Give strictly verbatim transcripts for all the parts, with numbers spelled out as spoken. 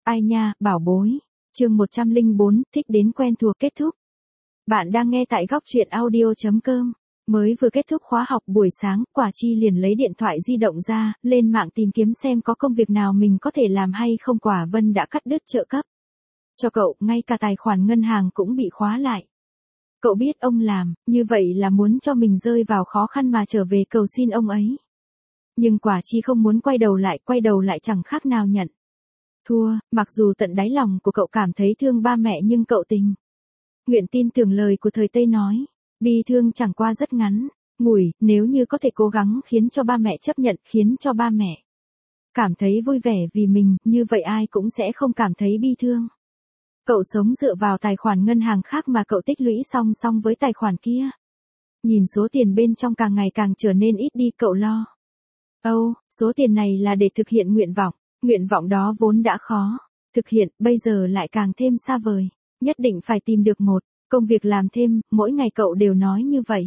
Ai nha, bảo bối. Chương một trăm lẻ bốn, thích đến quen thuộc kết thúc. Bạn đang nghe tại góc truyện audio chấm com. Mới vừa kết thúc khóa học buổi sáng, Quả Chi liền lấy điện thoại di động ra, lên mạng tìm kiếm xem có công việc nào mình có thể làm hay không. Quả Vân đã cắt đứt trợ cấp cho cậu, ngay cả tài khoản ngân hàng cũng bị khóa lại. Cậu biết ông làm, như vậy là muốn cho mình rơi vào khó khăn mà trở về cầu xin ông ấy. Nhưng Quả Chi không muốn quay đầu lại, quay đầu lại chẳng khác nào nhận thua. Mặc dù tận đáy lòng của cậu cảm thấy thương ba mẹ nhưng cậu tình nguyện tin tưởng lời của thời Tây nói. Bi thương chẳng qua rất ngắn ngủi, nếu như có thể cố gắng khiến cho ba mẹ chấp nhận, khiến cho ba mẹ cảm thấy vui vẻ vì mình, như vậy ai cũng sẽ không cảm thấy bi thương. Cậu sống dựa vào tài khoản ngân hàng khác mà cậu tích lũy song song với tài khoản kia. Nhìn số tiền bên trong càng ngày càng trở nên ít đi, cậu lo âu, oh, số tiền này là để thực hiện nguyện vọng. Nguyện vọng đó vốn đã khó thực hiện, bây giờ lại càng thêm xa vời. Nhất định phải tìm được một công việc làm thêm, mỗi ngày cậu đều nói như vậy.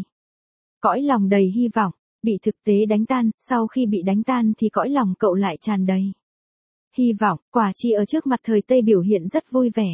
Cõi lòng đầy hy vọng, bị thực tế đánh tan, sau khi bị đánh tan thì cõi lòng cậu lại tràn đầy hy vọng. Quả Chi ở trước mặt thời Tây biểu hiện rất vui vẻ.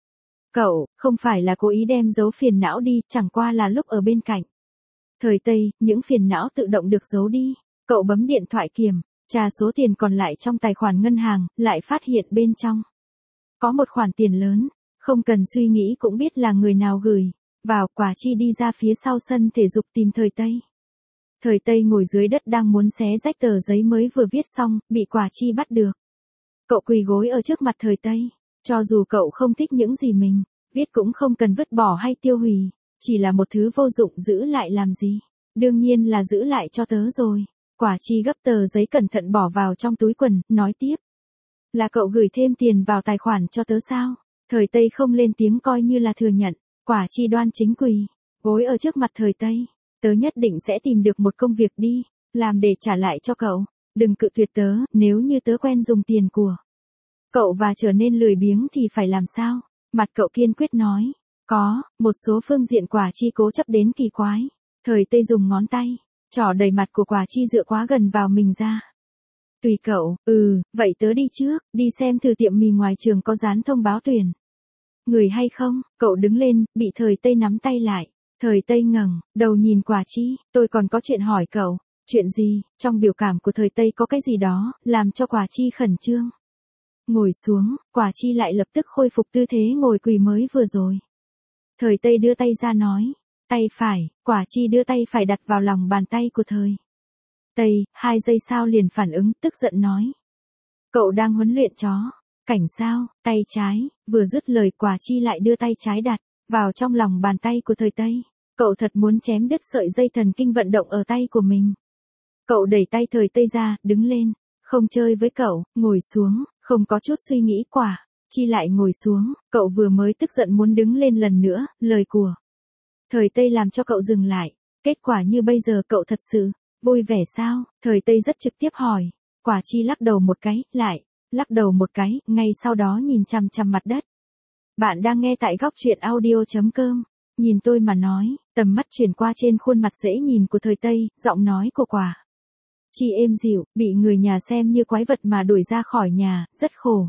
Cậu, không phải là cố ý đem giấu phiền não đi, chẳng qua là lúc ở bên cạnh thời Tây, những phiền não tự động được giấu đi. Cậu bấm điện thoại kiểm tra số tiền còn lại trong tài khoản ngân hàng, lại phát hiện bên trong có một khoản tiền lớn, không cần suy nghĩ cũng biết là người nào gửi vào. Quả Chi đi ra phía sau sân thể dục tìm thời Tây. Thời Tây ngồi dưới đất đang muốn xé rách tờ giấy mới vừa viết xong, bị Quả Chi bắt được. Cậu quỳ gối ở trước mặt thời Tây. Cho dù cậu không thích những gì mình viết cũng không cần vứt bỏ hay tiêu hủy, chỉ là một thứ vô dụng, giữ lại làm gì? Đương nhiên là giữ lại cho tớ rồi. Quả Chi gấp tờ giấy cẩn thận bỏ vào trong túi quần, nói tiếp. Là cậu gửi thêm tiền vào tài khoản cho tớ sao? Thời Tây không lên tiếng coi như là thừa nhận. Quả Chi đoan chính quỳ gối ở trước mặt thời Tây. Tớ nhất định sẽ tìm được một công việc đi làm để trả lại cho cậu. Đừng cự tuyệt tớ, nếu như tớ quen dùng tiền của cậu và trở nên lười biếng thì phải làm sao? Mặt cậu kiên quyết nói. Có một số phương diện Quả Chi cố chấp đến kỳ quái. Thời Tây dùng ngón tay trỏ đầy mặt của Quả Chi dựa quá gần vào mình ra. Tùy cậu. Ừ, vậy tớ đi trước, đi xem thử tiệm mì ngoài trường có dán thông báo tuyển người hay không. Cậu đứng lên, bị thời Tây nắm tay lại. Thời Tây ngẩng đầu nhìn Quả Chi. Tôi còn có chuyện hỏi cậu. Chuyện gì? Trong biểu cảm của thời Tây có cái gì đó làm cho Quả Chi khẩn trương. Ngồi xuống, Quả Chi lại lập tức khôi phục tư thế ngồi quỳ mới vừa rồi. Thời Tây đưa tay ra nói. Tay phải. Quả Chi đưa tay phải đặt vào lòng bàn tay của thời Tây. Hai giây sau liền phản ứng, tức giận nói. Cậu đang huấn luyện chó cảnh sao? Tay trái. Vừa dứt lời Quả Chi lại đưa tay trái đặt vào trong lòng bàn tay của thời Tây. Cậu thật muốn chém đứt sợi dây thần kinh vận động ở tay của mình. Cậu đẩy tay thời Tây ra, đứng lên. Không chơi với cậu, ngồi xuống. Không có chút suy nghĩ. Quả Chi lại ngồi xuống. Cậu vừa mới tức giận muốn đứng lên lần nữa, lời của thời Tây làm cho cậu dừng lại. Kết quả như bây giờ cậu thật sự vui vẻ sao? Thời Tây rất trực tiếp hỏi. Quả Chi lắc đầu một cái, lại lắc đầu một cái, ngay sau đó nhìn chằm chằm mặt đất. Bạn đang nghe tại góc truyện audio chấm com. Nhìn tôi mà nói. Tầm mắt chuyển qua trên khuôn mặt dễ nhìn của thời Tây, giọng nói của Quả Chi êm dịu, bị người nhà xem như quái vật mà đuổi ra khỏi nhà, rất khổ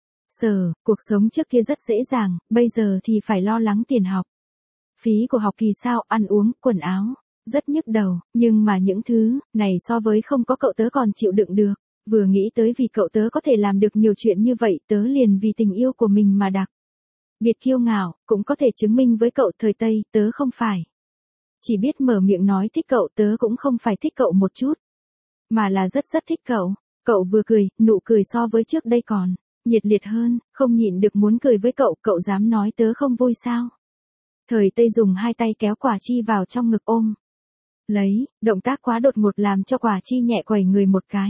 sở. Cuộc sống trước kia rất dễ dàng, bây giờ thì phải lo lắng tiền học phí của học kỳ sao, ăn uống, quần áo. Rất nhức đầu, nhưng mà những thứ này so với không có cậu tớ còn chịu đựng được. Vừa nghĩ tới vì cậu tớ có thể làm được nhiều chuyện như vậy, tớ liền vì tình yêu của mình mà đặc biệt kiêu ngạo, cũng có thể chứng minh với cậu thời Tây, tớ không phải chỉ biết mở miệng nói thích cậu, tớ cũng không phải thích cậu một chút, mà là rất rất thích cậu. Cậu vừa cười, nụ cười so với trước đây còn nhiệt liệt hơn, không nhịn được muốn cười với cậu. Cậu dám nói tớ không vui sao? Thời Tây dùng hai tay kéo Quả Chi vào trong ngực ôm lấy, động tác quá đột ngột làm cho Quả Chi nhẹ quẩy người một cái.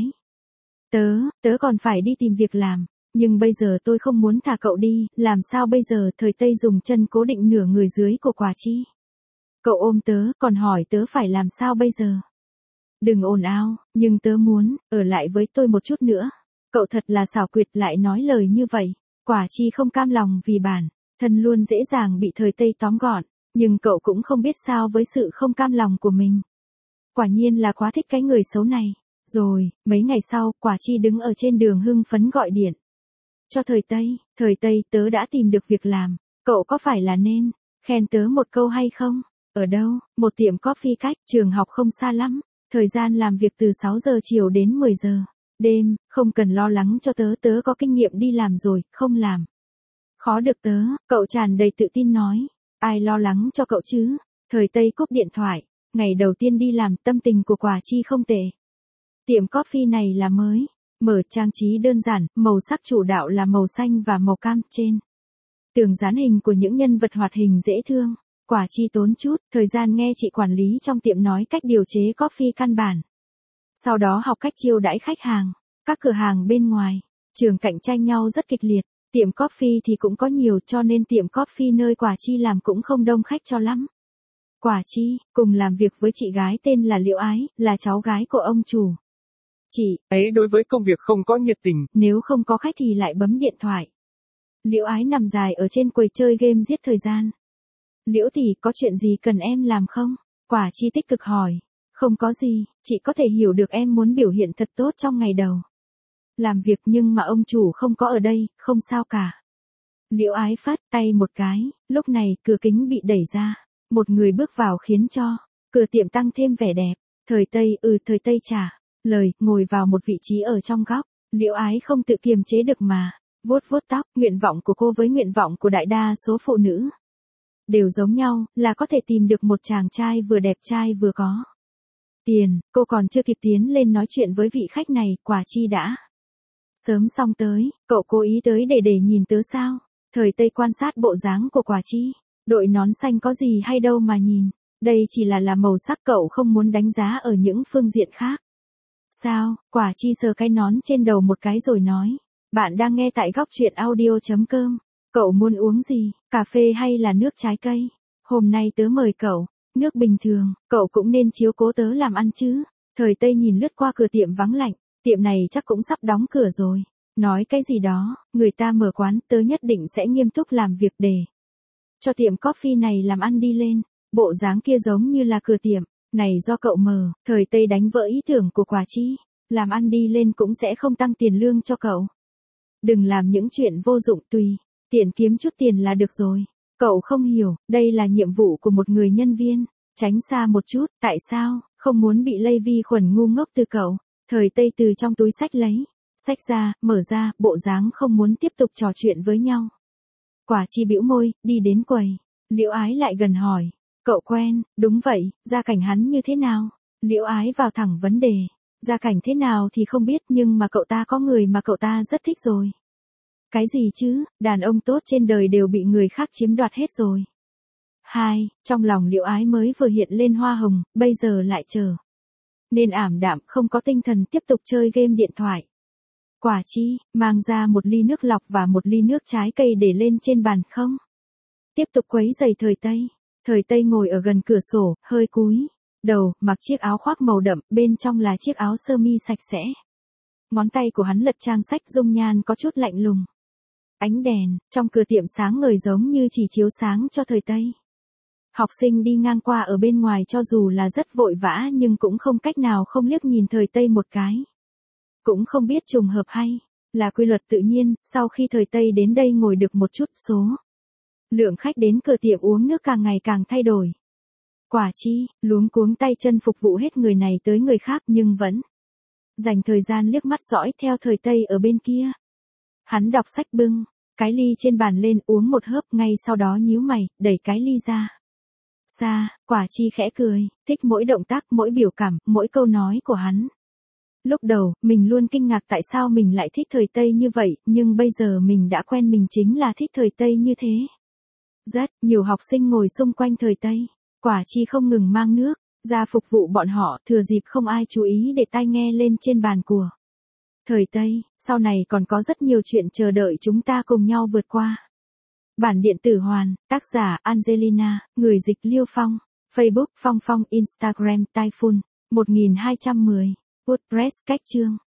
Tớ, tớ còn phải đi tìm việc làm, nhưng bây giờ tôi không muốn thả cậu đi, làm sao bây giờ? Thời Tây dùng chân cố định nửa người dưới của Quả Chi. Cậu ôm tớ, còn hỏi tớ phải làm sao bây giờ? Đừng ồn ào, nhưng tớ muốn ở lại với tôi một chút nữa. Cậu thật là xảo quyệt, lại nói lời như vậy. Quả Chi không cam lòng vì bản thân luôn dễ dàng bị thời Tây tóm gọn, nhưng cậu cũng không biết sao với sự không cam lòng của mình. Quả nhiên là quá thích cái người xấu này. Rồi, mấy ngày sau, Quả Chi đứng ở trên đường hưng phấn gọi điện cho thời Tây, thời Tây tớ đã tìm được việc làm, cậu có phải là nên khen tớ một câu hay không? Ở đâu? Một tiệm coffee cách trường học không xa lắm, thời gian làm việc từ sáu giờ chiều đến mười giờ đêm, không cần lo lắng cho tớ, tớ có kinh nghiệm đi làm rồi, không làm khó được tớ, cậu tràn đầy tự tin nói. Ai lo lắng cho cậu chứ? Thời Tây cúp điện thoại, ngày đầu tiên đi làm tâm tình của Quả Chi không tệ. Tiệm coffee này là mới, mở trang trí đơn giản, màu sắc chủ đạo là màu xanh và màu cam trên. Tường dán hình của những nhân vật hoạt hình dễ thương. Quả Chi tốn chút thời gian nghe chị quản lý trong tiệm nói cách điều chế coffee căn bản. Sau đó học cách chiêu đãi khách hàng, các cửa hàng bên ngoài, trường cạnh tranh nhau rất kịch liệt. Tiệm coffee thì cũng có nhiều cho nên tiệm coffee nơi Quả Chi làm cũng không đông khách cho lắm. Quả Chi cùng làm việc với chị gái tên là Liễu Ái, là cháu gái của ông chủ. Chị ấy đối với công việc không có nhiệt tình. Nếu không có khách thì lại bấm điện thoại. Liễu Ái nằm dài ở trên quầy chơi game giết thời gian. Liễu tỷ có chuyện gì cần em làm không? Quả Chi tích cực hỏi. Không có gì, chị có thể hiểu được em muốn biểu hiện thật tốt trong ngày đầu làm việc nhưng mà ông chủ không có ở đây, không sao cả. Liễu Ái phất tay một cái, lúc này cửa kính bị đẩy ra. Một người bước vào khiến cho cửa tiệm tăng thêm vẻ đẹp. Thời Tây, ừ thời Tây trả lời, ngồi vào một vị trí ở trong góc. Liễu Ái không tự kiềm chế được mà vuốt vuốt tóc. Nguyện vọng của cô với nguyện vọng của đại đa số phụ nữ đều giống nhau, là có thể tìm được một chàng trai vừa đẹp trai vừa có tiền. Cô còn chưa kịp tiến lên nói chuyện với vị khách này, Quả Chi đã sớm xong tới. Cậu cố ý tới để để nhìn tớ sao? Thời Tây quan sát bộ dáng của Quả Chi. Đội nón xanh có gì hay đâu mà nhìn. Đây chỉ là là màu sắc, cậu không muốn đánh giá ở những phương diện khác. Sao? Quả Chi sờ cái nón trên đầu một cái rồi nói. Bạn đang nghe tại góc truyện audio chấm com. Cậu muốn uống gì? Cà phê hay là nước trái cây? Hôm nay tớ mời cậu. Nước bình thường, cậu cũng nên chiếu cố tớ làm ăn chứ. Thời Tây nhìn lướt qua cửa tiệm vắng lạnh. Tiệm này chắc cũng sắp đóng cửa rồi. Nói cái gì đó, người ta mở quán, tớ nhất định sẽ nghiêm túc làm việc để cho tiệm coffee này làm ăn đi lên. Bộ dáng kia giống như là cửa tiệm này do cậu mở. Thời Tây đánh vỡ ý tưởng của Quả Chi. Làm ăn đi lên cũng sẽ không tăng tiền lương cho cậu. Đừng làm những chuyện vô dụng, tùy tiện kiếm chút tiền là được rồi. Cậu không hiểu, đây là nhiệm vụ của một người nhân viên. Tránh xa một chút, tại sao? Không muốn bị lây vi khuẩn ngu ngốc từ cậu. Thời Tây từ trong túi xách lấy xách ra, mở ra, bộ dáng không muốn tiếp tục trò chuyện với nhau. Quả Chi bĩu môi, đi đến quầy. Liễu Ái lại gần hỏi. Cậu quen? Đúng vậy, gia cảnh hắn như thế nào? Liễu Ái vào thẳng vấn đề. Gia cảnh thế nào thì không biết nhưng mà cậu ta có người mà cậu ta rất thích rồi. Cái gì chứ, đàn ông tốt trên đời đều bị người khác chiếm đoạt hết rồi. Hai, trong lòng Liễu Ái mới vừa hiện lên hoa hồng, bây giờ lại chờ nên ảm đạm, không có tinh thần tiếp tục chơi game điện thoại. Quả Chi, mang ra một ly nước lọc và một ly nước trái cây để lên trên bàn không? Tiếp tục quấy giày Thời Tây. Thời Tây ngồi ở gần cửa sổ, hơi cúi đầu, mặc chiếc áo khoác màu đậm, bên trong là chiếc áo sơ mi sạch sẽ. Ngón tay của hắn lật trang sách, dung nhan có chút lạnh lùng. Ánh đèn trong cửa tiệm sáng ngời giống như chỉ chiếu sáng cho Thời Tây. Học sinh đi ngang qua ở bên ngoài cho dù là rất vội vã nhưng cũng không cách nào không liếc nhìn Thời Tây một cái. Cũng không biết trùng hợp hay là quy luật tự nhiên, sau khi Thời Tây đến đây ngồi được một chút, số lượng khách đến cửa tiệm uống nước càng ngày càng thay đổi. Quả Chi luống cuống tay chân phục vụ hết người này tới người khác nhưng vẫn dành thời gian liếc mắt dõi theo Thời Tây ở bên kia. Hắn đọc sách, bưng cái ly trên bàn lên uống một hớp, ngay sau đó nhíu mày, đẩy cái ly ra xa. Quả Chi khẽ cười, thích mỗi động tác, mỗi biểu cảm, mỗi câu nói của hắn. Lúc đầu, mình luôn kinh ngạc tại sao mình lại thích Thời Tây như vậy, nhưng bây giờ mình đã quen mình chính là thích Thời Tây như thế. Rất nhiều học sinh ngồi xung quanh Thời Tây. Quả Chi không ngừng mang nước ra phục vụ bọn họ, thừa dịp không ai chú ý để tai nghe lên trên bàn của Thời Tây. Sau này còn có rất nhiều chuyện chờ đợi chúng ta cùng nhau vượt qua. Bản điện tử hoàn, tác giả Angelina, người dịch Liêu Phong, Facebook Phong Phong, Instagram Typhoon, một nghìn hai trăm mười, WordPress cách chương.